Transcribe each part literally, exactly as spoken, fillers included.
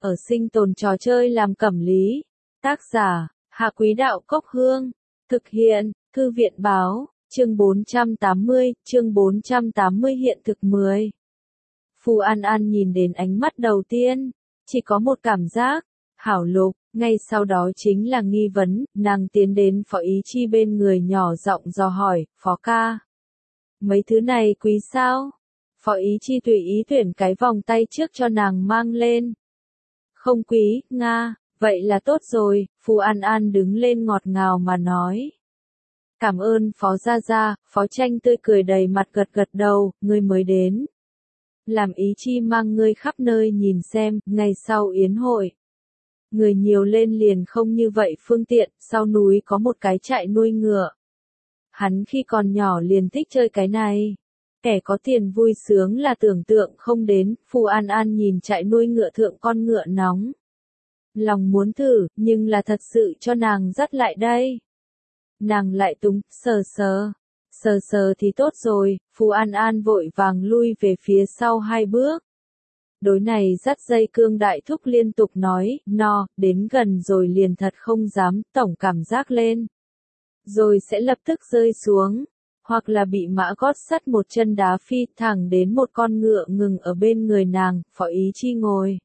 ở sinh tồn trò chơi làm cẩm lý. Tác giả, Hạ Quý Đạo Cốc Hương. Thực hiện, Thư viện Báo, chương bốn trăm tám mươi, chương bốn trăm tám mươi hiện thực mười. Phù An An nhìn đến ánh mắt đầu tiên, chỉ có một cảm giác, hảo lục, ngay sau đó chính là nghi vấn, nàng tiến đến Phó Ý Chi bên người nhỏ giọng dò hỏi, Phó ca. Mấy thứ này quý sao? Phó Ý Chi tùy ý tuyển cái vòng tay trước cho nàng mang lên. Không quý, Nga, vậy là tốt rồi, Phù An An đứng lên ngọt ngào mà nói. Cảm ơn Phó Gia Gia, Phó Tranh tươi cười đầy mặt gật gật đầu, ngươi mới đến. Làm Ý Chi mang ngươi khắp nơi nhìn xem, ngày sau yến hội. Người nhiều lên liền không như vậy phương tiện, sau núi có một cái trại nuôi ngựa. Hắn khi còn nhỏ liền thích chơi cái này. Kẻ có tiền vui sướng là tưởng tượng không đến, Phù An An nhìn trại nuôi ngựa thượng con ngựa nóng. Lòng muốn thử, nhưng là thật sự cho nàng dắt lại đây. Nàng lại túng, sờ sờ. Sờ sờ thì tốt rồi, Phù An An vội vàng lui về phía sau hai bước. Đối này dắt dây cương đại thúc liên tục nói, no, đến gần rồi liền thật không dám, tổng cảm giác lên. Rồi sẽ lập tức rơi xuống, hoặc là bị mã gót sắt một chân đá phi thẳng đến một con ngựa ngừng ở bên người nàng, Phó Ý Chi ngồi.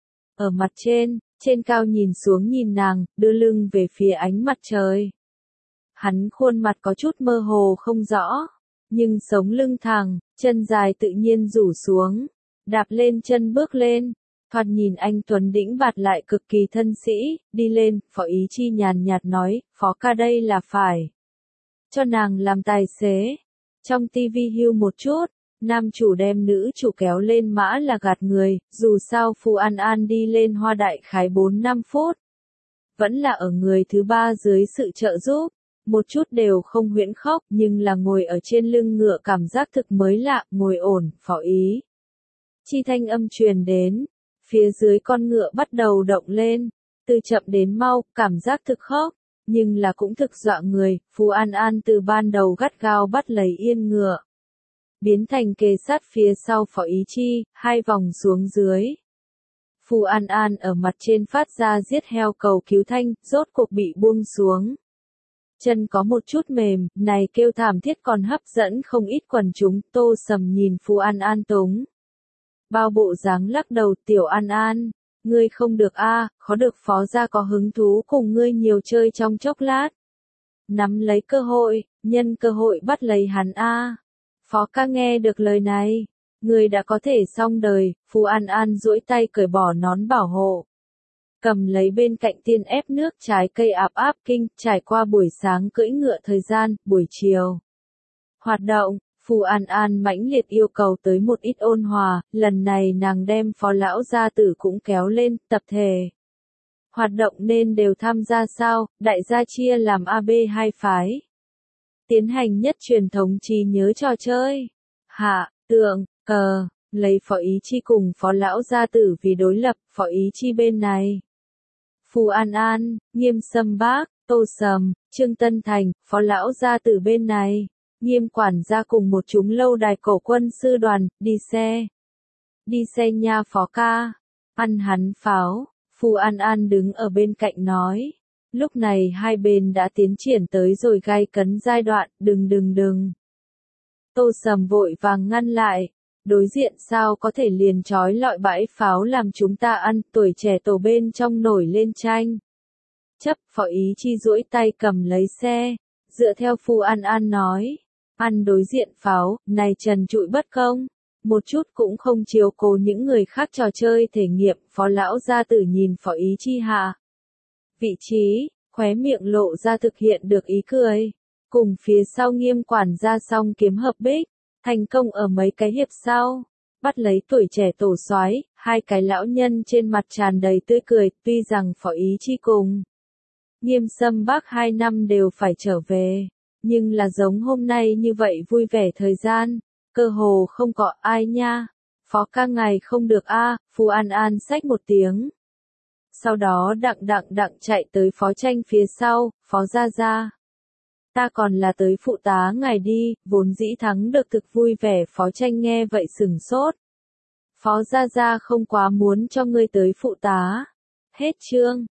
Ở mặt trên, trên cao nhìn xuống nhìn nàng, đưa lưng về phía ánh mặt trời. Hắn khuôn mặt có chút mơ hồ không rõ, nhưng sống lưng thẳng, chân dài tự nhiên rủ xuống, đạp lên chân bước lên, thoạt nhìn anh tuấn đĩnh bạt lại cực kỳ thân sĩ, đi lên, Phó Ý Chi nhàn nhạt nói, Phó ca đây là phải cho nàng làm tài xế. Trong tivi hưu một chút, nam chủ đem nữ chủ kéo lên mã là gạt người, dù sao Phù An An đi lên hoa đại khái bốn năm phút. Vẫn là ở người thứ ba dưới sự trợ giúp. Một chút đều không huyễn khóc, nhưng là ngồi ở trên lưng ngựa cảm giác thực mới lạ, ngồi ổn, Phó Ý Chi thanh âm truyền đến, phía dưới con ngựa bắt đầu động lên, từ chậm đến mau, cảm giác thực khóc, nhưng là cũng thực dọa người, Phù An An từ ban đầu gắt gao bắt lấy yên ngựa, biến thành kề sát phía sau Phó Ý Chi, hai vòng xuống dưới. Phù An An ở mặt trên phát ra giết heo cầu cứu thanh, rốt cuộc bị buông xuống. Chân có một chút mềm, này kêu thảm thiết còn hấp dẫn không ít quần chúng, Tô Sầm nhìn Phù An An túng. Bao bộ dáng lắc đầu, Tiểu An An, ngươi không được a, khó được Phó gia có hứng thú cùng ngươi nhiều chơi trong chốc lát. Nắm lấy cơ hội, nhân cơ hội bắt lấy hắn a. Phó ca nghe được lời này, ngươi đã có thể xong đời, Phù An An duỗi tay cởi bỏ nón bảo hộ. Cầm lấy bên cạnh tiên ép nước trái cây áp áp kinh, trải qua buổi sáng cưỡi ngựa thời gian, buổi chiều. Hoạt động, Phù An An mãnh liệt yêu cầu tới một ít ôn hòa, lần này nàng đem Phó lão gia tử cũng kéo lên, tập thể. Hoạt động nên đều tham gia sao, đại gia chia làm A B hai phái. Tiến hành nhất truyền thống trí nhớ trò chơi. Hạ, tượng, cờ, lấy Phó Ý Chi cùng Phó lão gia tử vì đối lập, Phó Ý Chi bên này. Phù An An, Nghiêm Sâm Bác, Tô Sầm, Trương Tân Thành, Phó lão gia tử bên này, Nghiêm quản gia cùng một chúng lâu đài cổ quân sư đoàn, đi xe. Đi xe nha Phó ca. Ăn hắn pháo, Phù An An đứng ở bên cạnh nói. Lúc này hai bên đã tiến triển tới rồi gay cấn giai đoạn, đừng đừng đừng. Tô Sầm vội vàng ngăn lại. Đối diện sao có thể liền trói lọi bãi pháo làm chúng ta ăn, tuổi trẻ tổ bên trong nổi lên tranh. Chấp, Phó Ý Chi duỗi tay cầm lấy xe, dựa theo Phù An An nói, ăn đối diện pháo, này trần trụi bất công, một chút cũng không chiếu cố những người khác trò chơi thể nghiệm, Phó lão gia tử nhìn Phó Ý Chi hạ. Vị trí, khóe miệng lộ ra thực hiện được ý cười, cùng phía sau Nghiêm quản gia song kiếm hợp bích. Thành công ở mấy cái hiệp sau, bắt lấy tuổi trẻ tổ soái, hai cái lão nhân trên mặt tràn đầy tươi cười, tuy rằng Phó Ý Chi cùng Nghiêm Sâm Bác hai năm đều phải trở về, nhưng là giống hôm nay như vậy vui vẻ thời gian, cơ hồ không có ai nha. Phó ca ngày không được a, à, Phù An An xách một tiếng. Sau đó đặng đặng đặng chạy tới Phó Tranh phía sau, Phó Gia Gia. Ta còn là tới phụ tá ngài đi, vốn dĩ thắng được thực vui vẻ, Phó Tranh nghe vậy sửng sốt. Phó Gia Gia không quá muốn cho ngươi tới phụ tá. Hết chương.